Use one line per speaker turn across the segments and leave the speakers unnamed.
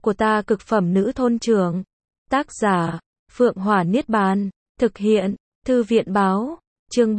của ta cực phẩm nữ thôn trưởng. Tác giả, Phượng Hỏa Niết Bàn. Thực hiện, Thư viện báo. Chương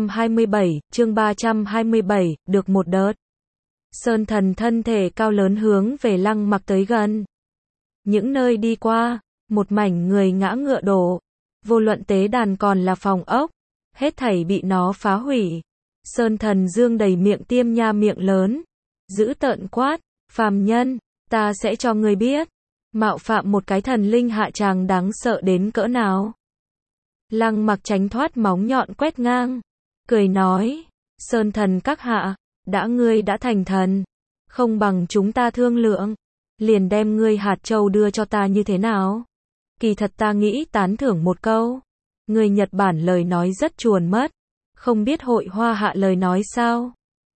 327, được một đợt. Sơn Thần thân thể cao lớn hướng về Lăng Mặc tới gần. Những nơi đi qua, một mảnh người ngã ngựa đổ. Vô luận tế đàn còn là phòng ốc, hết thảy bị nó phá hủy. Sơn Thần dương đầy miệng tiêm nha miệng lớn, dữ tợn quát, phàm nhân, ta sẽ cho ngươi biết, mạo phạm một cái thần linh hạ tràng đáng sợ đến cỡ nào. Lăng Mặc tránh thoát móng nhọn quét ngang, cười nói, Sơn Thần các hạ, ngươi đã thành thần, không bằng chúng ta thương lượng, liền đem ngươi hạt châu đưa cho ta như thế nào? Kỳ thật ta nghĩ tán thưởng một câu, người Nhật Bản lời nói rất chuồn mất, không biết hội Hoa Hạ lời nói sao?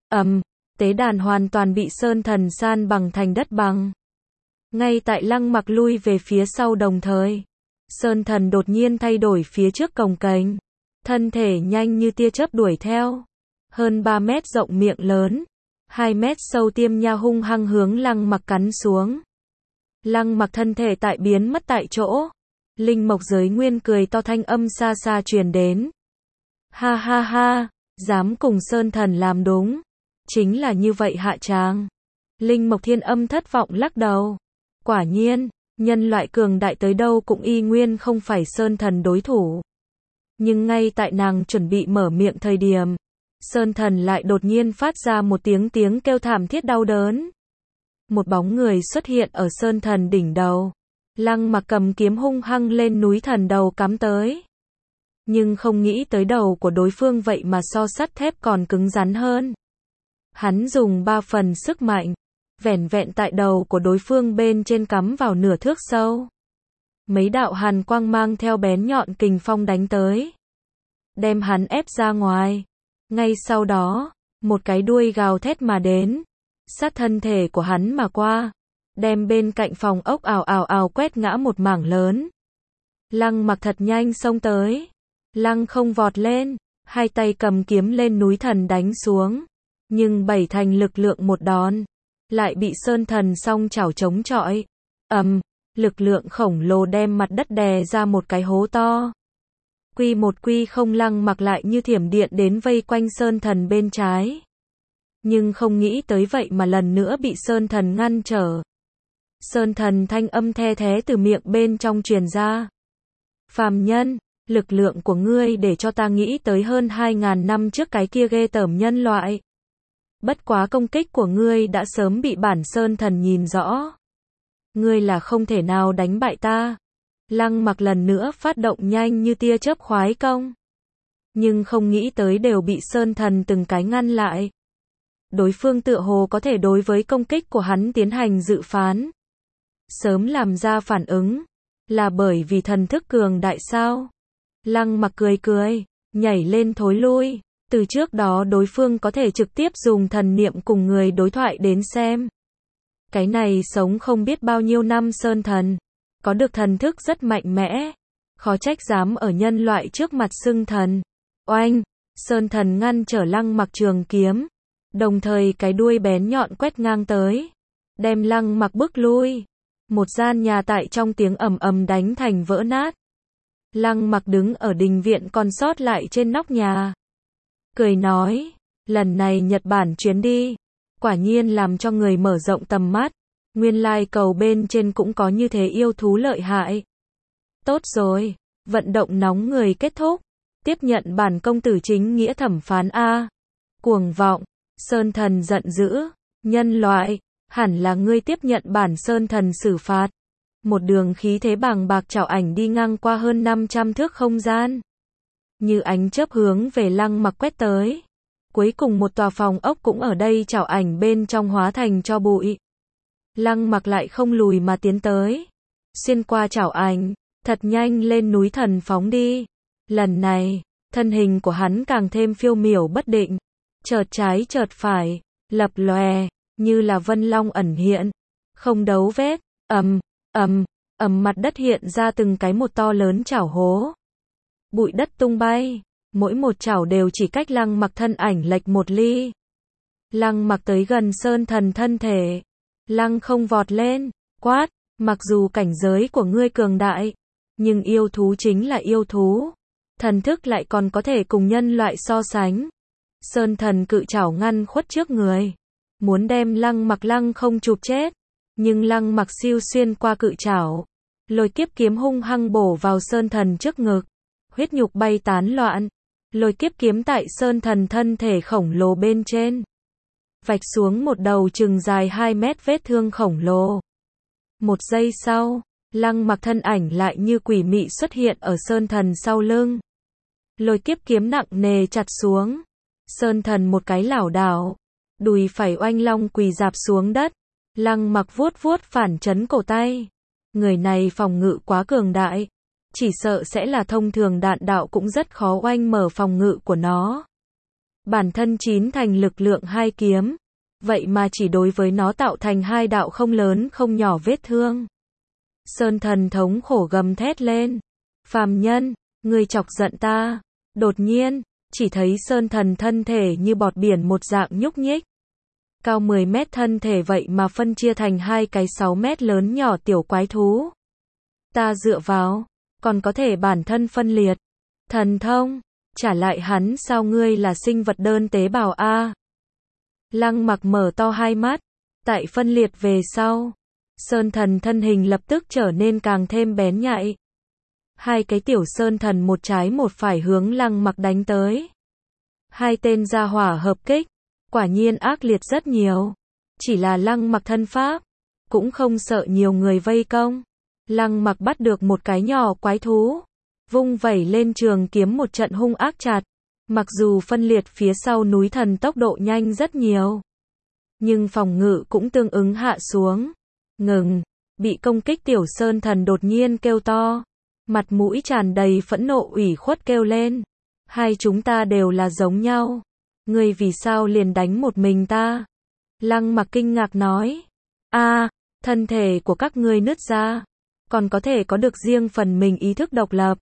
Tế đàn hoàn toàn bị Sơn Thần san bằng thành đất bằng. Ngay tại Lăng Mặc lui về phía sau đồng thời, Sơn Thần đột nhiên thay đổi phía trước cồng kềnh, thân thể nhanh như tia chớp đuổi theo, hơn 3 mét rộng miệng lớn, 2 mét sâu tiêm nha hung hăng hướng Lăng Mặc cắn xuống. Lăng Mặc thân thể tại biến mất tại chỗ, linh mộc giới nguyên cười to thanh âm xa xa truyền đến. Ha ha ha, dám cùng Sơn Thần làm đúng, chính là như vậy hạ tràng. Linh mộc thiên âm thất vọng lắc đầu. Quả nhiên, nhân loại cường đại tới đâu cũng y nguyên không phải Sơn Thần đối thủ. Nhưng ngay tại nàng chuẩn bị mở miệng thời điểm, Sơn Thần lại đột nhiên phát ra một tiếng kêu thảm thiết đau đớn. Một bóng người xuất hiện ở Sơn Thần đỉnh đầu. Lăng Mặc cầm kiếm hung hăng lên núi thần đầu cắm tới. Nhưng không nghĩ tới đầu của đối phương vậy mà so sắt thép còn cứng rắn hơn. Hắn dùng 3 phần sức mạnh, vẻn vẹn tại đầu của đối phương bên trên cắm vào nửa thước sâu. Mấy đạo hàn quang mang theo bén nhọn kình phong đánh tới, đem hắn ép ra ngoài. Ngay sau đó, một cái đuôi gào thét mà đến, sát thân thể của hắn mà qua, đem bên cạnh phòng ốc ào quét ngã một mảng lớn. Lăng Mặc thật nhanh xông tới, lăng không vọt lên, hai tay cầm kiếm lên núi thần đánh xuống, nhưng 7 thành lực lượng một đòn, lại bị Sơn Thần song chảo chống chọi. Lực lượng khổng lồ đem mặt đất đè ra một cái hố to. Quy một quy không, Lăng Mặc lại như thiểm điện đến vây quanh Sơn Thần bên trái. Nhưng không nghĩ tới vậy mà lần nữa bị Sơn Thần ngăn trở. Sơn Thần thanh âm the thé từ miệng bên trong truyền ra. Phàm nhân, lực lượng của ngươi để cho ta nghĩ tới hơn 2.000 năm trước cái kia ghê tởm nhân loại. Bất quá công kích của ngươi đã sớm bị bản Sơn Thần nhìn rõ. Ngươi là không thể nào đánh bại ta. Lăng Mặc lần nữa phát động nhanh như tia chớp khoái công. Nhưng không nghĩ tới đều bị Sơn Thần từng cái ngăn lại. Đối phương tựa hồ có thể đối với công kích của hắn tiến hành dự phán. Sớm làm ra phản ứng. Là bởi vì thần thức cường đại sao? Lăng Mặc cười, nhảy lên thối lui. Từ trước đó đối phương có thể trực tiếp dùng thần niệm cùng người đối thoại đến xem. Cái này sống không biết bao nhiêu năm Sơn Thần, có được thần thức rất mạnh mẽ, khó trách dám ở nhân loại trước mặt xưng thần. Oanh, Sơn Thần ngăn trở Lăng Mặc trường kiếm, đồng thời cái đuôi bén nhọn quét ngang tới, đem Lăng Mặc bức lui. Một gian nhà tại trong tiếng ầm đánh thành vỡ nát. Lăng Mặc đứng ở đình viện còn sót lại trên nóc nhà, cười nói, lần này Nhật Bản chuyến đi, quả nhiên làm cho người mở rộng tầm mắt, nguyên lai cầu bên trên cũng có như thế yêu thú lợi hại. Tốt rồi, vận động nóng người kết thúc, tiếp nhận bản công tử chính nghĩa thẩm phán a. Cuồng vọng, Sơn Thần giận dữ, nhân loại, hẳn là ngươi tiếp nhận bản Sơn Thần xử phạt. Một đường khí thế bàng bạc chảo ảnh đi ngang qua hơn 500 thước không gian, như ánh chớp hướng về Lăng Mặc quét tới. Cuối cùng một tòa phòng ốc cũng ở đây chảo ảnh bên trong hóa thành tro bụi. Lăng Mặc lại không lùi mà tiến tới, xuyên qua chảo ảnh, thật nhanh lên núi thần phóng đi. Lần này, thân hình của hắn càng thêm phiêu miểu bất định, chợt trái chợt phải, lập lòe, như là vân long ẩn hiện, không đấu vết. Mặt đất hiện ra từng cái một to lớn chảo hố. Bụi đất tung bay, mỗi một chảo đều chỉ cách Lăng Mặc thân ảnh lệch một ly. Lăng Mặc tới gần Sơn Thần thân thể, lăng không vọt lên, quát, Mặc dù cảnh giới của ngươi cường đại, nhưng yêu thú chính là yêu thú. Thần thức lại còn có thể cùng nhân loại so sánh. Sơn thần cự trảo ngăn khuất trước người, muốn đem Lăng không chụp chết. Nhưng Lăng Mặc siêu xuyên qua cự trảo, lôi kiếp kiếm hung hăng bổ vào sơn thần trước ngực. Huyết nhục bay tán loạn, lôi kiếp kiếm tại sơn thần thân thể khổng lồ bên trên, vạch xuống một đầu chừng dài 2 mét vết thương khổng lồ. Một giây sau, Lăng Mặc thân ảnh lại như quỷ mị xuất hiện ở sơn thần sau lưng. Lôi kiếp kiếm nặng nề chặt xuống. Sơn thần một cái lảo đảo, đùi phải oanh long quỳ rạp xuống đất. Lăng Mặc vuốt vuốt phản chấn cổ tay. Người này phòng ngự quá cường đại, chỉ sợ sẽ là thông thường đạn đạo cũng rất khó oanh mở phòng ngự của nó. Bản thân 9 thành lực lượng 2 kiếm, vậy mà chỉ đối với nó tạo thành 2 đạo không lớn không nhỏ vết thương. Sơn thần thống khổ gầm thét lên. Phàm nhân, ngươi chọc giận ta. Đột nhiên, chỉ thấy sơn thần thân thể như bọt biển một dạng nhúc nhích. Cao 10 mét thân thể vậy mà phân chia thành 2 cái 6 mét lớn nhỏ tiểu quái thú. Ta dựa vào, còn có thể bản thân phân liệt. Thần thông, trả lại hắn sao ngươi là sinh vật đơn tế bào a? Lăng Mặc mở to hai mắt, tại phân liệt về sau, sơn thần thân hình lập tức trở nên càng thêm bén nhạy. 2 cái tiểu sơn thần một trái một phải hướng Lăng Mặc đánh tới. 2 tên gia hỏa hợp kích, quả nhiên ác liệt rất nhiều. Chỉ là Lăng Mặc thân pháp, cũng không sợ nhiều người vây công. Lăng Mặc bắt được một cái nhỏ quái thú, vung vẩy lên trường kiếm một trận hung ác chặt. Mặc dù phân liệt phía sau núi thần tốc độ nhanh rất nhiều, nhưng phòng ngự cũng tương ứng hạ xuống. Ngừng, bị công kích tiểu sơn thần đột nhiên kêu to, mặt mũi tràn đầy phẫn nộ ủy khuất kêu lên. Hai chúng ta đều là giống nhau, ngươi vì sao liền đánh một mình ta? Lăng Mặc kinh ngạc nói, thân thể của các ngươi nứt ra, còn có thể có được riêng phần mình ý thức độc lập.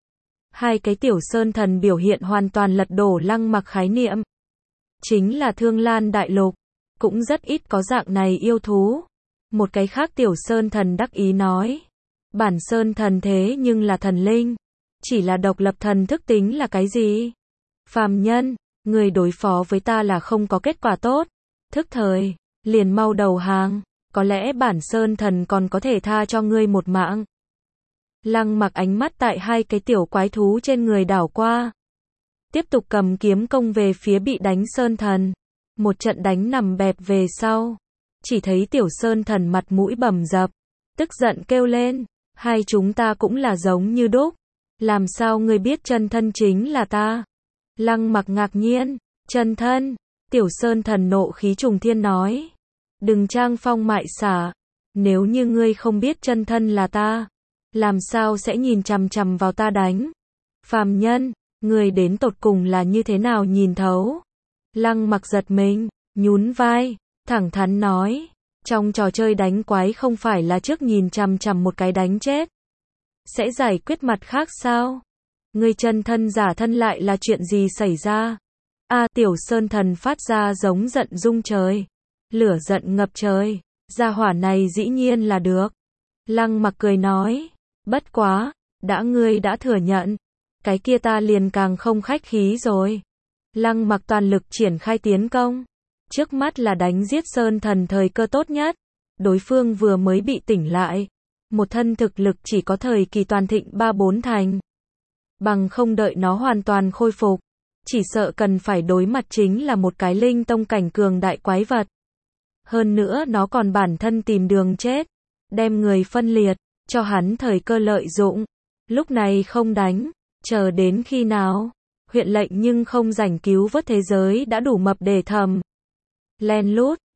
2 cái tiểu sơn thần biểu hiện hoàn toàn lật đổ Lăng Mặc khái niệm. Chính là Thương Lan Đại Lục, cũng rất ít có dạng này yêu thú. Một cái khác tiểu sơn thần đắc ý nói, bản sơn thần thế nhưng là thần linh, chỉ là độc lập thần thức tính là cái gì? Phàm nhân, người đối phó với ta là không có kết quả tốt, thức thời, liền mau đầu hàng, có lẽ bản sơn thần còn có thể tha cho ngươi một mạng. Lăng Mặc ánh mắt tại 2 cái tiểu quái thú trên người đảo qua, tiếp tục cầm kiếm công về phía bị đánh sơn thần. Một trận đánh nằm bẹp về sau, chỉ thấy tiểu sơn thần mặt mũi bầm dập, tức giận kêu lên, hai chúng ta cũng là giống như đúc, làm sao ngươi biết chân thân chính là ta? Lăng Mặc ngạc nhiên, chân thân? Tiểu sơn thần nộ khí trùng thiên nói, đừng trang phong mại xả, nếu như ngươi không biết chân thân là ta, làm sao sẽ nhìn chằm chằm vào ta đánh? Phàm nhân, ngươi đến tột cùng là như thế nào nhìn thấu? Lăng Mặc giật mình, nhún vai, thẳng thắn nói, trong trò chơi đánh quái không phải là trước nhìn chằm chằm một cái đánh chết, sẽ giải quyết mặt khác sao? Ngươi chân thân giả thân lại là chuyện gì xảy ra? Tiểu sơn thần phát ra giống giận rung trời, lửa giận ngập trời, gia hỏa này dĩ nhiên là được. Lăng Mặc cười nói, bất quá, ngươi đã thừa nhận, cái kia ta liền càng không khách khí rồi. Lăng Mặc toàn lực triển khai tiến công, trước mắt là đánh giết sơn thần thời cơ tốt nhất. Đối phương vừa mới bị tỉnh lại, một thân thực lực chỉ có thời kỳ toàn thịnh 3-4 thành. Bằng không đợi nó hoàn toàn khôi phục, chỉ sợ cần phải đối mặt chính là một cái linh tông cảnh cường đại quái vật. Hơn nữa nó còn bản thân tìm đường chết, đem người phân liệt, cho hắn thời cơ lợi dụng. Lúc này không đánh, chờ đến khi nào? Huyện lệnh nhưng không rảnh cứu vớt thế giới đã đủ mập để thầm. Len lút,